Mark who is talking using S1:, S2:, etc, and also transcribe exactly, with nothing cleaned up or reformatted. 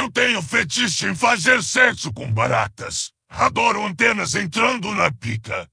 S1: Eu tenho fetiche em fazer sexo com baratas. Adoro antenas entrando na pica.